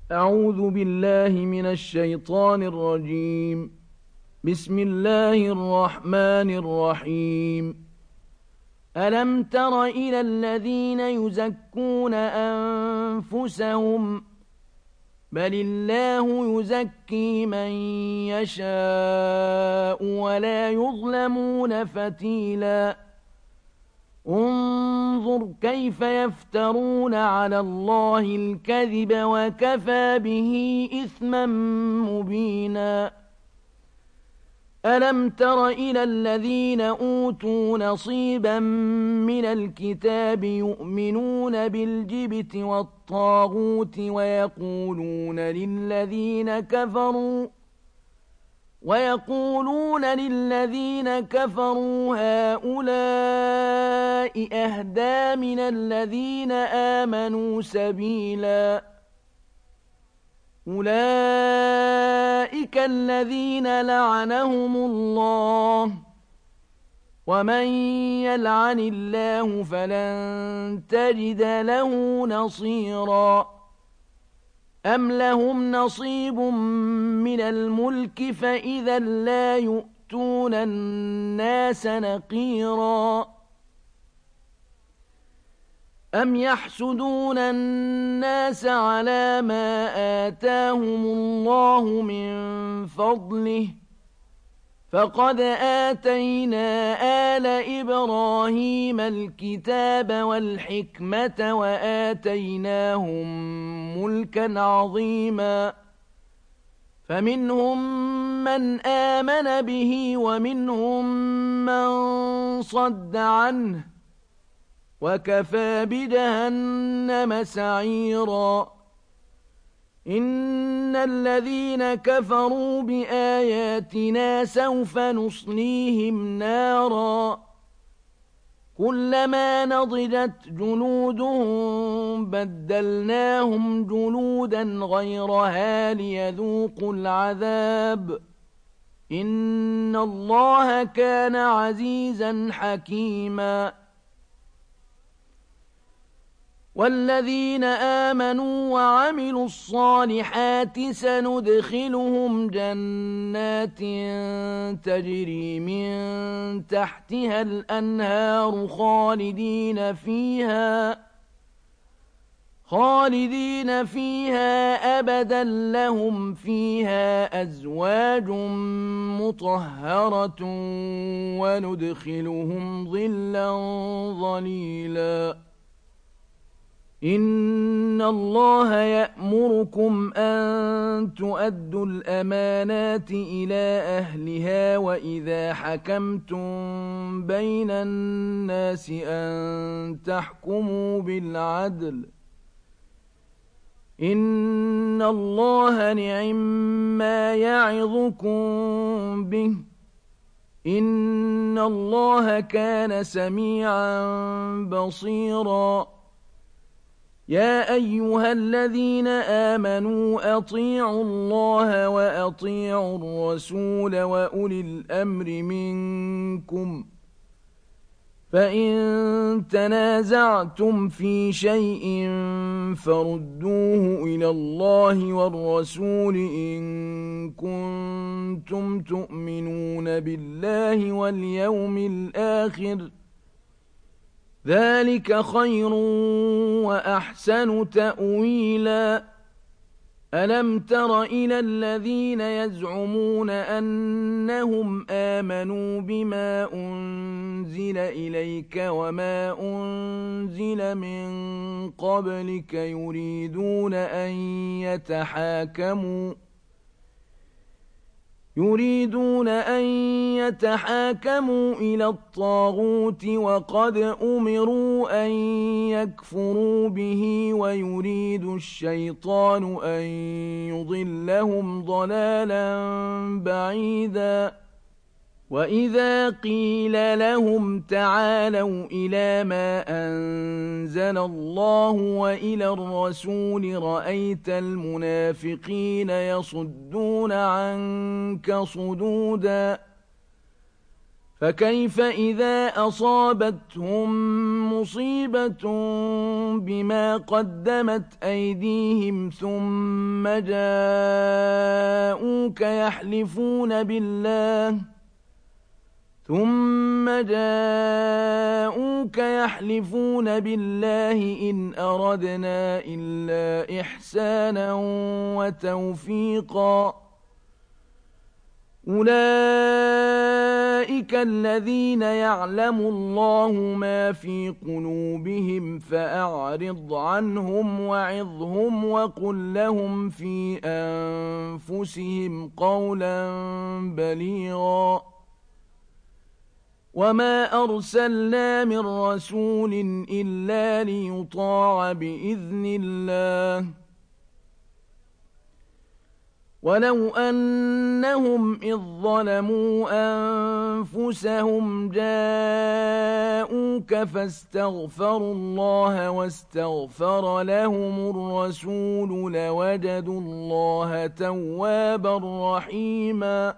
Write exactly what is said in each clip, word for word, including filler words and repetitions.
أعوذ بالله من الشيطان الرجيم. بسم الله الرحمن الرحيم. ألم تر إلى الذين يزكون أنفسهم بل الله يزكي من يشاء ولا يظلمون فتيلا انظر كيف يفترون على الله الكذب وكفى به إثما مبينا. ألم تر إلى الذين أوتوا نصيبا من الكتاب يؤمنون بالجبت والطاغوت ويقولون للذين كفروا ويقولون للذين كفروا هؤلاء أهدى من الذين آمنوا سبيلا أولئك الذين لعنهم الله ومن يلعن الله فلن تجد له نصيرا. أم لهم نصيب من الملك فإذا لا يؤتون الناس نقيرا. أم يحسدون الناس على ما آتاهم الله من فضله فقد آتينا آل إبراهيم الكتاب والحكمة وآتيناهم ملكا عظيما فمنهم من آمن به ومنهم من صد عنه وكفى بجهنم سعيرا. إن الذين كفروا بآياتنا سوف نصليهم نارا كلما نضجت جلودهم بدلناهم جلودا غيرها ليذوقوا العذاب إن الله كان عزيزا حكيما. والذين آمنوا وعملوا الصالحات سندخلهم جنات تجري من تحتها الأنهار خالدين فيها خالدين فيها أبدا لهم فيها أزواج مطهرة وندخلهم ظلا ظليلا. إن الله يأمركم أن تؤدوا الأمانات إلى أهلها وإذا حكمتم بين الناس أن تحكموا بالعدل إن الله نعما يعظكم به إن الله كان سميعا بصيرا. يا أيها الذين آمنوا أطيعوا الله وأطيعوا الرسول وأولي الأمر منكم فإن تنازعتم في شيء فردوه إلى الله والرسول إن كنتم تؤمنون بالله واليوم الآخر ذلك خير وأحسن تأويلا. ألم تر إلى الذين يزعمون أنهم آمنوا بما أنزل إليك وما أنزل من قبلك يريدون أن يتحاكموا يريدون أن يتحاكموا إلى الطاغوت وقد أمروا أن يكفروا به ويريد الشيطان أن يضلهم ضلالا بعيدا. وإذا قيل لهم تعالوا إلى ما أنزل الله وإلى الرسول رأيت المنافقين يصدون عنك صدودا فكيف إذا أصابتهم مصيبة بما قدمت أيديهم ثم جاءوك يحلفون بالله ثم جاءوك يحلفون بالله إن أردنا إلا إحسانا وتوفيقا أولئك الذين يعلم الله ما في قلوبهم فأعرض عنهم وعظهم وقل لهم في أنفسهم قولا بليغا وما أرسلنا من رسول إلا ليطاع بإذن الله ولو أنهم إذ ظلموا أنفسهم جاءوك فاستغفروا الله واستغفر لهم الرسول لوجدوا الله توابا رحيما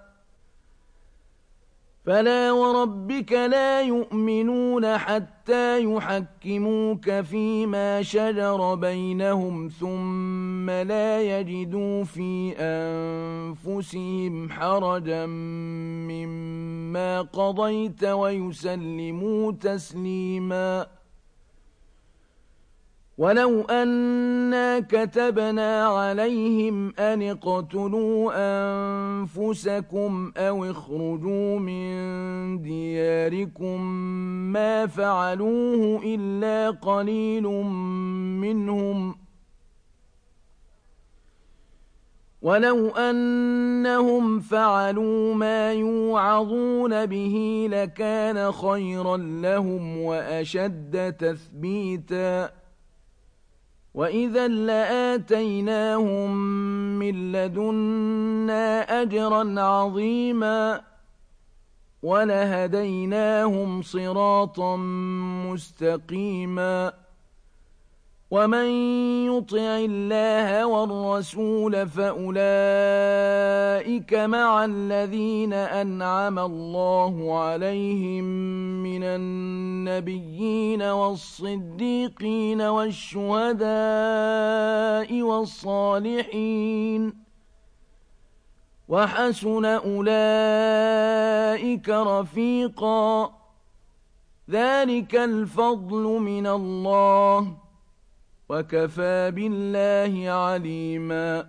فلا وربك لا يؤمنون حتى يحكموك فيما شجر بينهم ثم لا يجدوا في أنفسهم حرجا مما قضيت ويسلموا تسليما ولو أنا كتبنا عليهم أن اقتلوا أنفسكم أو اخرجوا من دياركم ما فعلوه إلا قليل منهم ولو أنهم فعلوا ما يوعظون به لكان خيرا لهم وأشد تثبيتا وإذا لآتيناهم من لدنا أجرا عظيما ولهديناهم صراطا مستقيما ومن يطع الله والرسول فأولئك مع الذين أنعم الله عليهم من النبيين والصديقين والشهداء والصالحين وحسن أولئك رفيقا ذلك الفضل من الله وكفى بالله عليما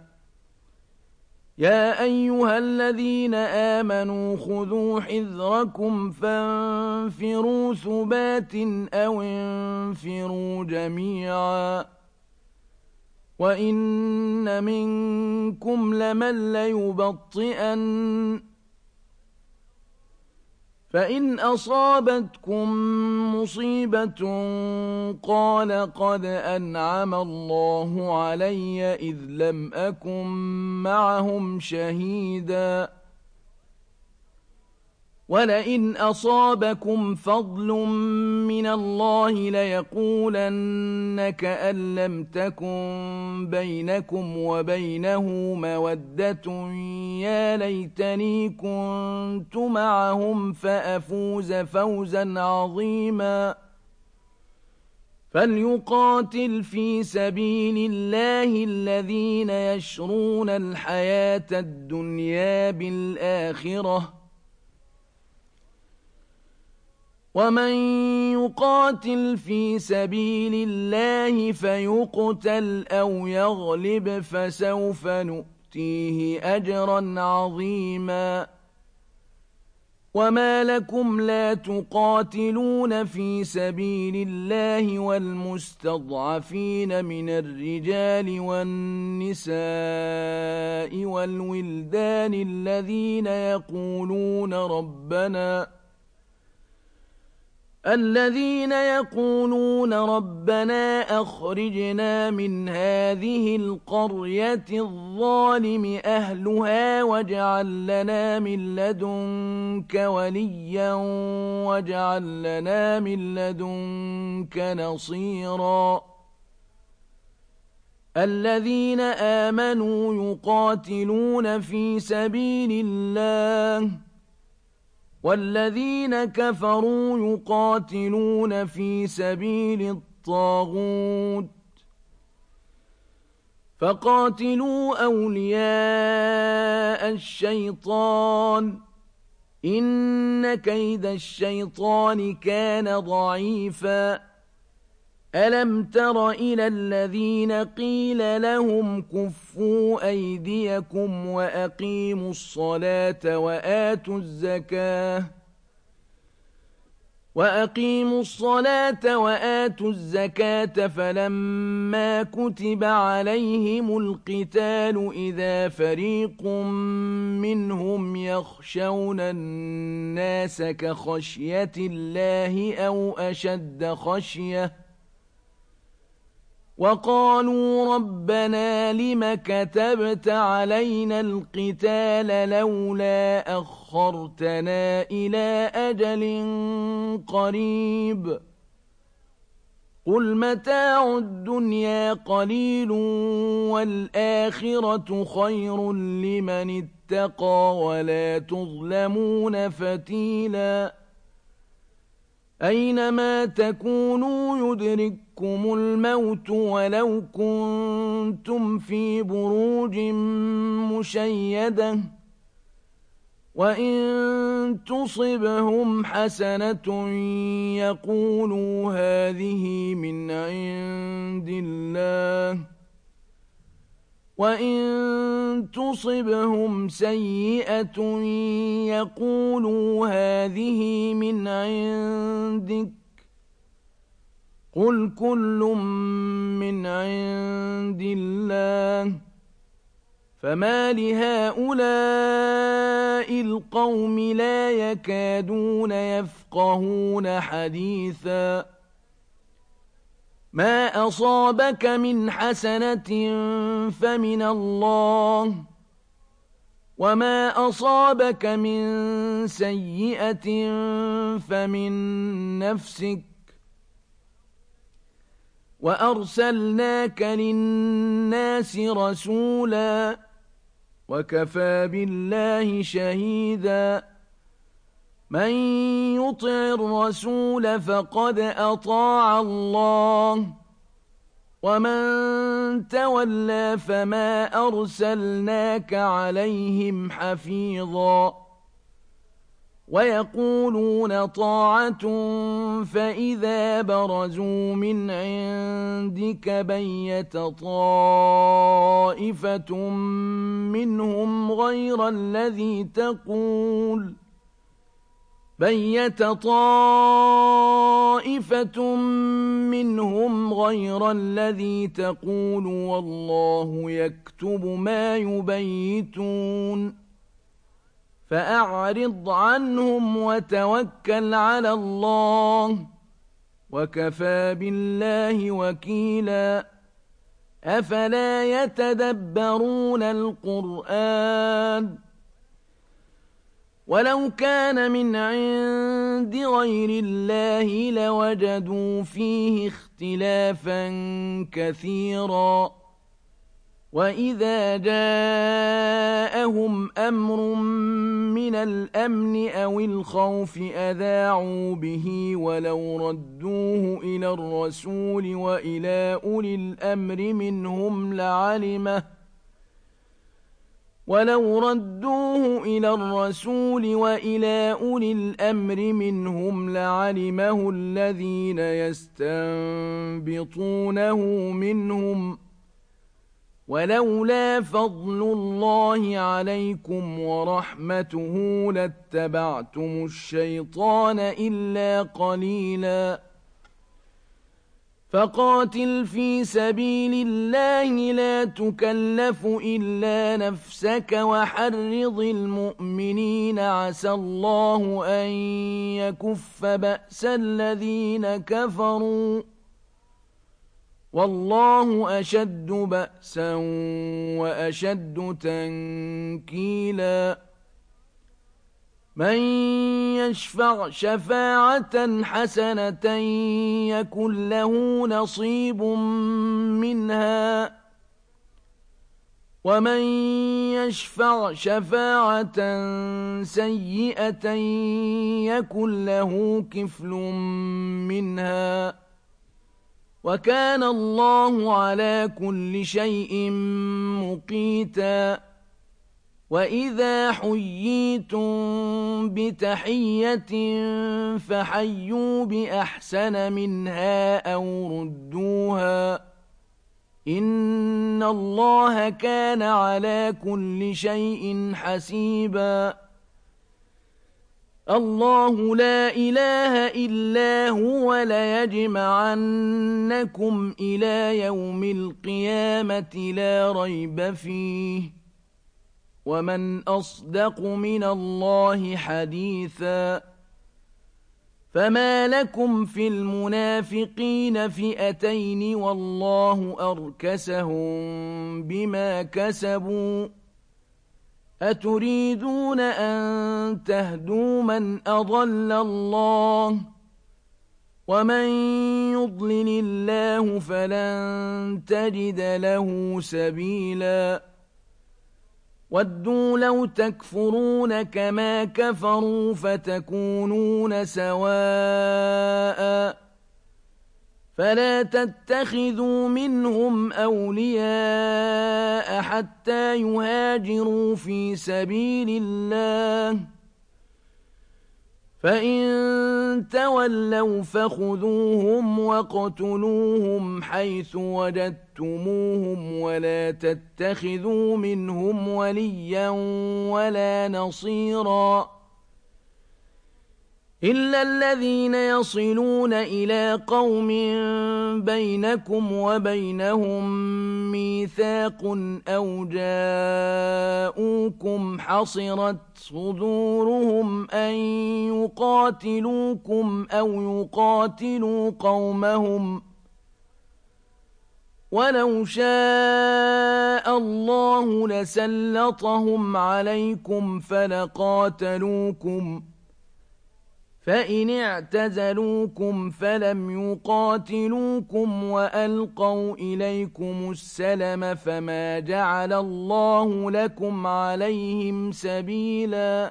يا أيها الذين آمنوا خذوا حذركم فانفروا ثبات أو انفروا جميعا وإن منكم لمن ليبطئن فإن أصابتكم مصيبة قال قد أنعم الله علي إذ لم أكن معهم شهيدا ولئن أصابكم فضل من الله ليقولن كأن لم تكن بينكم وبينه مودة يا ليتني كنت معهم فأفوز فوزا عظيما فليقاتل في سبيل الله الذين يشرون الحياة الدنيا بالآخرة ومن يقاتل في سبيل الله فيقتل أو يغلب فسوف نؤتيه أجرا عظيما وما لكم لا تقاتلون في سبيل الله والمستضعفين من الرجال والنساء والولدان الذين يقولون ربنا الذين يقولون ربنا أخرجنا من هذه القرية الظالم أهلها واجعل لنا من لدنك وليا واجعل لنا من لدنك نصيرا الذين آمنوا يقاتلون في سبيل الله والذين كفروا يقاتلون في سبيل الطاغوت فقاتلوا أولياء الشيطان إن كيد الشيطان كان ضعيفا ألم تر إلى الذين قيل لهم كفوا أيديكم وأقيموا الصلاة وآتوا الزكاة وأقيموا الصلاة وآتوا الزكاة فلما كتب عليهم القتال إذا فريق منهم يخشون الناس كخشية الله أو أشد خشية وقالوا ربنا لم كتبت علينا القتال لولا أخرتنا إلى أجل قريب قل متاع الدنيا قليل والآخرة خير لمن اتقى ولا تظلمون فتيلا أينما تكونوا يدرككم الموت ولو كنتم في بروج مشيدة وإن تصبهم حسنة يقولوا هذه من عند الله وإن تصبهم سيئة يقولوا هذه من عندك قل كل من عند الله فما لهؤلاء القوم لا يكادون يفقهون حديثا ما أصابك من حسنة فمن الله وما أصابك من سيئة فمن نفسك وأرسلناك للناس رسولا وكفى بالله شهيدا من يطع الرسول فقد أطاع الله ومن تولى فما أرسلناك عليهم حفيظا ويقولون طاعة فإذا برزوا من عندك بيت طائفة منهم غير الذي تقول بيت طائفة منهم غير الذي تقول والله يكتب ما يبيتون فأعرض عنهم وتوكل على الله وكفى بالله وكيلا أفلا يتدبرون القرآن ولو كان من عند غير الله لوجدوا فيه اختلافا كثيرا وإذا جاءهم أمر من الأمن أو الخوف أذاعوا به ولو ردوه إلى الرسول وإلى أولي الأمر منهم لعلمه ولو ردوه إلى الرسول وإلى أولي الأمر منهم لعلمه الذين يستنبطونه منهم ولولا فضل الله عليكم ورحمته لاتبعتم الشيطان إلا قليلا فقاتل في سبيل الله لا تكلف إلا نفسك وحرض المؤمنين عسى الله أن يكف بأس الذين كفروا والله أشد بأسا وأشد تنكيلا من يشفع شفاعة حسنة يكن له نصيب منها ومن يشفع شفاعة سيئة يكن له كفل منها وكان الله على كل شيء مقيتا وإذا حييتم بتحية فحيوا بأحسن منها أو ردوها إن الله كان على كل شيء حسيبا الله لا إله إلا هو ليجمعنكم إلى يوم القيامة لا ريب فيه ومن أصدق من الله حديثا فما لكم في المنافقين فئتين والله أركسهم بما كسبوا أتريدون أن تهدوا من أضل الله ومن يضلل الله فلن تجد له سبيلا ودوا لو تكفرون كما كفروا فتكونون سواء فلا تتخذوا منهم أولياء حتى يهاجروا في سبيل الله فإن تولوا فخذوهم واقتلوهم حيث وجدتموهم ولا تتخذوا منهم وليا ولا نصيرا إلا الذين يصلون إلى قوم بينكم وبينهم ميثاق أو جاءوكم حصرت صدورهم أن يقاتلوكم أو يقاتلوا قومهم ولو شاء الله لسلطهم عليكم فلقاتلوكم فإن اعتزلوكم فلم يقاتلوكم وألقوا إليكم السلم فما جعل الله لكم عليهم سبيلا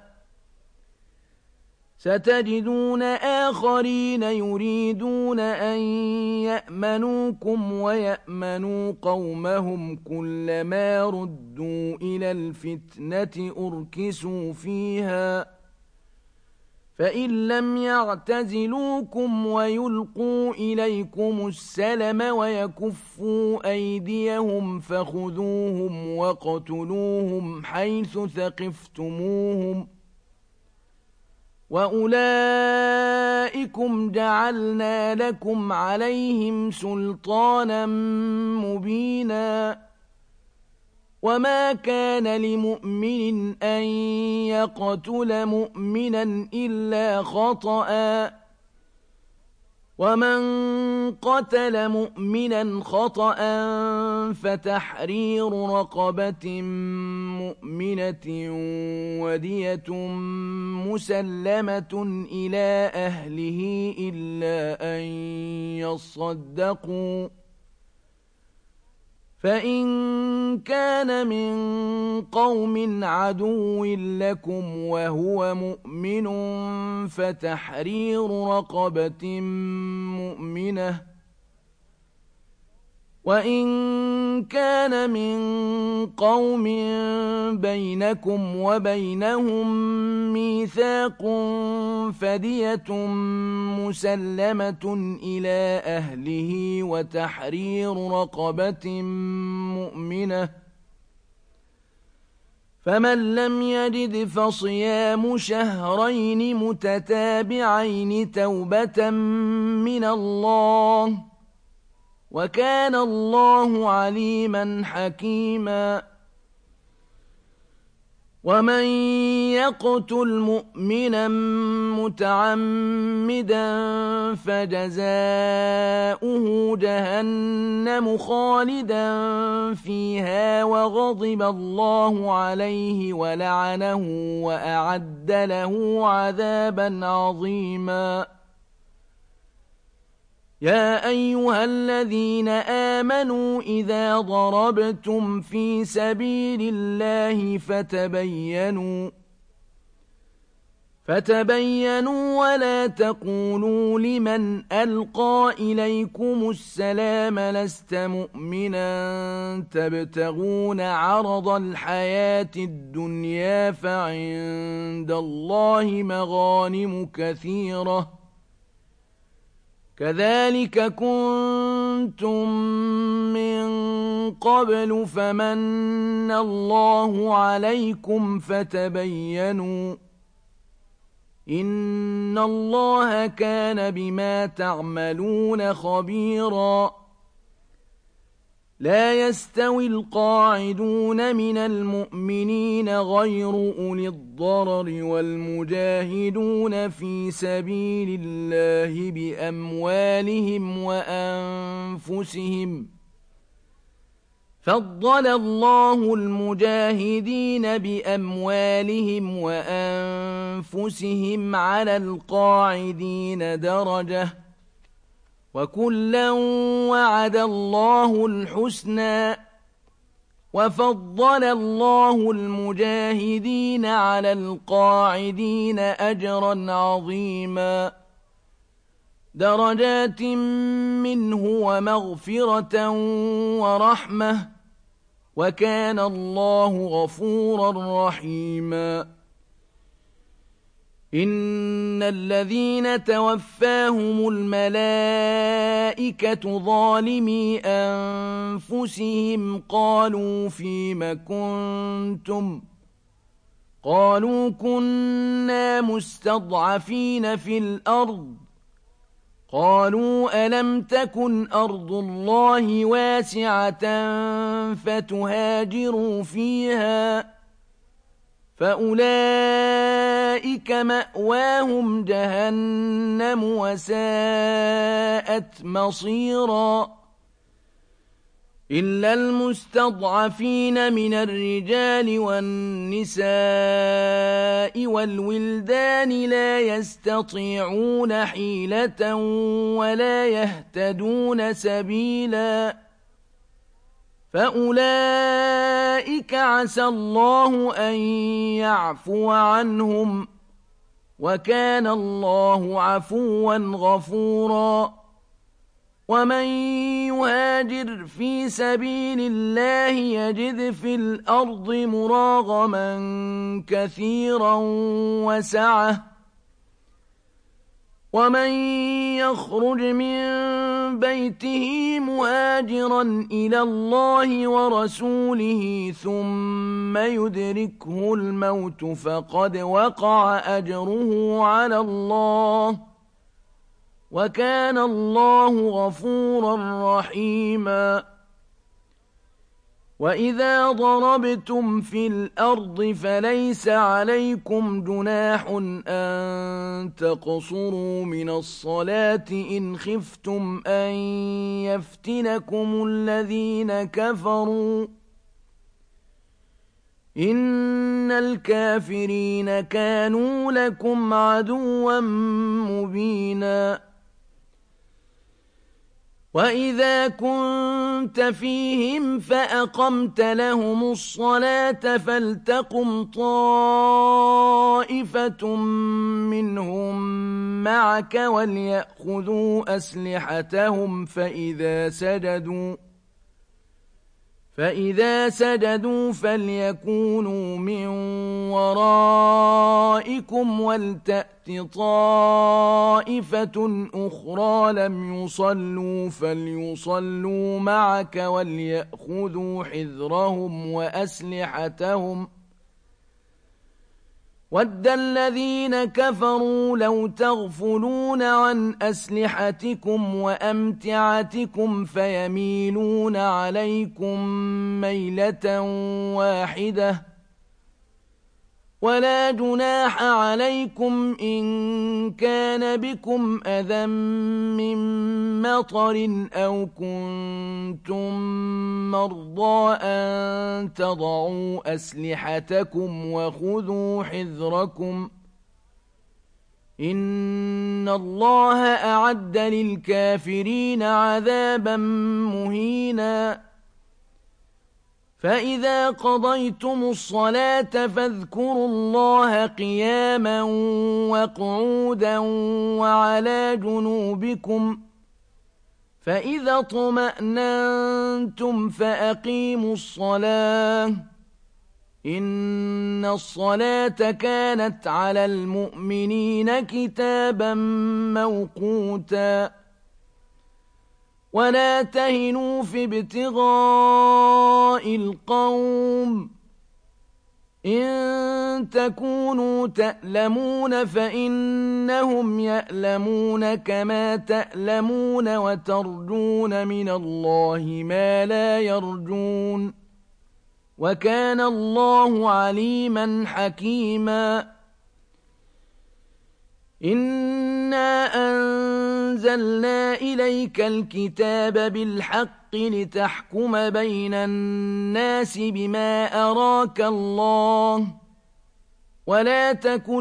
ستجدون آخرين يريدون أن يأمنوكم ويأمنوا قومهم كلما ردوا إلى الفتنة أركسوا فيها فإن لم يعتزلوكم ويلقوا إليكم السلم ويكفوا أيديهم فخذوهم وقتلوهم حيث ثقفتموهم وأولئكم جعلنا لكم عليهم سلطانا مبينا وما كان لمؤمن أن يقتل مؤمنا إلا خطأ ومن قتل مؤمنا خطأ فتحرير رقبة مؤمنة ودية مسلمة إلى أهله إلا أن يصدقوا فإن كان من قوم عدو لكم وهو مؤمن فتحرير رقبة مؤمنة وإن كان من قوم بينكم وبينهم ميثاق فدية مسلمة إلى أهله وتحرير رقبة مؤمنة فمن لم يجد فصيام شهرين متتابعين توبة من الله وكان الله عليما حكيما ومن يقتل مؤمنا متعمدا فجزاؤه جهنم خالدا فيها وغضب الله عليه ولعنه وأعد له عذابا عظيما يا أيها الذين آمنوا إذا ضربتم في سبيل الله فتبينوا فتبينوا ولا تقولوا لمن ألقى إليكم السلام لست مؤمنا تبتغون عرض الحياة الدنيا فعند الله مغانم كثيرة كذلك كنتم من قبل فمن الله عليكم فتبينوا إن الله كان بما تعملون خبيرا لا يستوي القاعدون من المؤمنين غير أولي الضرر والمجاهدون في سبيل الله بأموالهم وأنفسهم فضل الله المجاهدين بأموالهم وأنفسهم على القاعدين درجة وكلا وعد الله الحسنى وفضل الله المجاهدين على القاعدين أجرا عظيما درجات منه ومغفرة ورحمة وكان الله غفورا رحيما إن الذين توفاهم الملائكة ظالمي أنفسهم قالوا فيم كنتم قالوا كنا مستضعفين في الأرض قالوا ألم تكن أرض الله واسعة فتهاجروا فيها فأولئك مأواهم جهنم وساءت مصيرا إلا المستضعفين من الرجال والنساء والولدان لا يستطيعون حيلة ولا يهتدون سبيلا فأولئك عسى الله أن يعفو عنهم وكان الله عفوا غفورا ومن يهاجر في سبيل الله يجد في الأرض مراغما كثيرا وسعة ومن يخرج من بيته مهاجرا إلى الله ورسوله ثم يدركه الموت فقد وقع أجره على الله وكان الله غفورا رحيما وإذا ضربتم في الأرض فليس عليكم جناح أن تقصروا من الصلاة إن خفتم أن يفتنكم الذين كفروا إن الكافرين كانوا لكم عدوا مبينا وإذا كنت فيهم فأقمت لهم الصلاة فلتقم طائفة منهم معك وليأخذوا أسلحتهم فإذا سجدوا فإذا سجدوا فليكونوا من ورائكم ولتأت طائفة أخرى لم يصلوا فليصلوا معك وليأخذوا حذرهم وأسلحتهم وَدَّ الَّذِينَ كَفَرُوا لَوْ تَغْفُلُونَ عَنْ أَسْلِحَتِكُمْ وَأَمْتِعَتِكُمْ فَيَمِيلُونَ عَلَيْكُمْ مَيْلَةً وَاحِدَةً وَلَا جُنَاحَ عَلَيْكُمْ إِن كَانَ بِكُمْ أَذًى مِّن مَّطَرٍ أَوْ كُنتُم مَّرْضَىٰ أَن تَضَعُوا أَسْلِحَتَكُمْ وَخُذُوا حِذْرَكُمْ إن الله أعد للكافرين عذابا مهينا فإذا قضيتم الصلاة فاذكروا الله قياما وقعودا وعلى جنوبكم فإذا اطمأننتم فأقيموا الصلاة إن الصلاة كانت على المؤمنين كتابا موقوتا ولا تهنوا في ابتغاء القوم إن تكونوا تألمون فإنهم يألمون كما تألمون وترجون من الله ما لا يرجون وكان الله عليما حكيما إنا أنزلنا إليك الكتاب بالحق لتحكم بين الناس بما أراك الله ولا تكن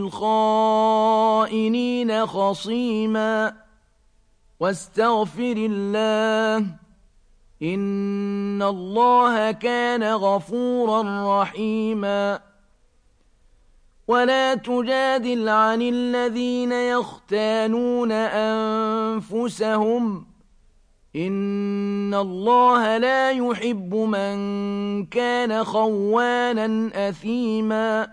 للخائنين خصيما واستغفر الله إن الله كان غفورا رحيما ولا تجادل عن الذين يختانون أنفسهم إن الله لا يحب من كان خوانا أثيما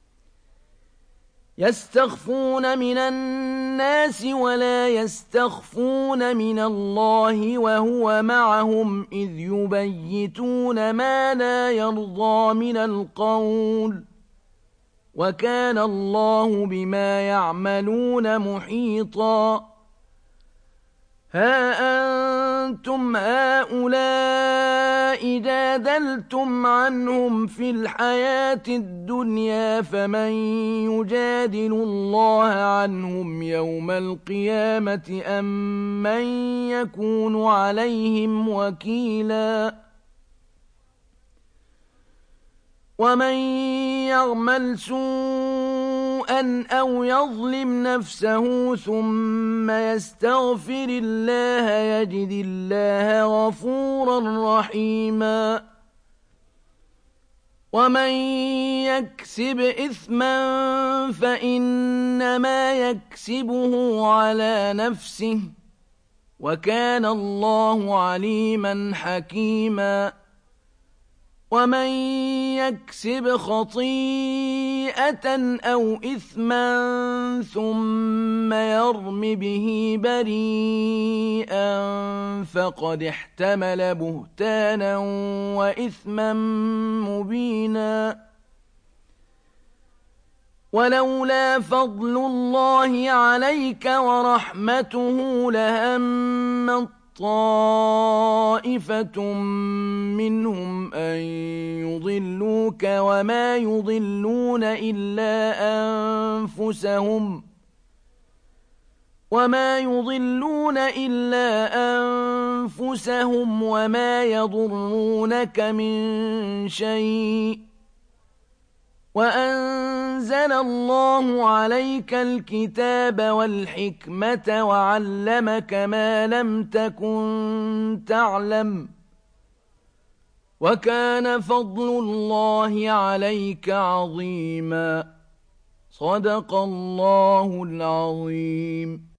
يستخفون من الناس ولا يستخفون من الله وهو معهم إذ يبيتون ما لا يرضى من القول وكان الله بما يعملون محيطا ها أنتم هؤلاء جادلتم عنهم في الحياة الدنيا فمن يجادل الله عنهم يوم القيامة أم من يكون عليهم وكيلا ومن يعمل سوءا أو يظلم نفسه ثم يستغفر الله يجد الله غفورا رحيما ومن يكسب إثما فإنما يكسبه على نفسه وكان الله عليما حكيما ومن يكسب خطيئة أو إثما ثم يرم به بريئا فقد احتمل بهتانا وإثما مبينا ولولا فضل الله عليك ورحمته لهم طائفة منهم أن يضلوك وما يضلون إلا أنفسهم وما يضلون إلا أنفسهم وما يضرونك من شيء وأنزل الله عليك الكتاب والحكمة وعلمك ما لم تكن تعلم وكان فضل الله عليك عظيما صدق الله العظيم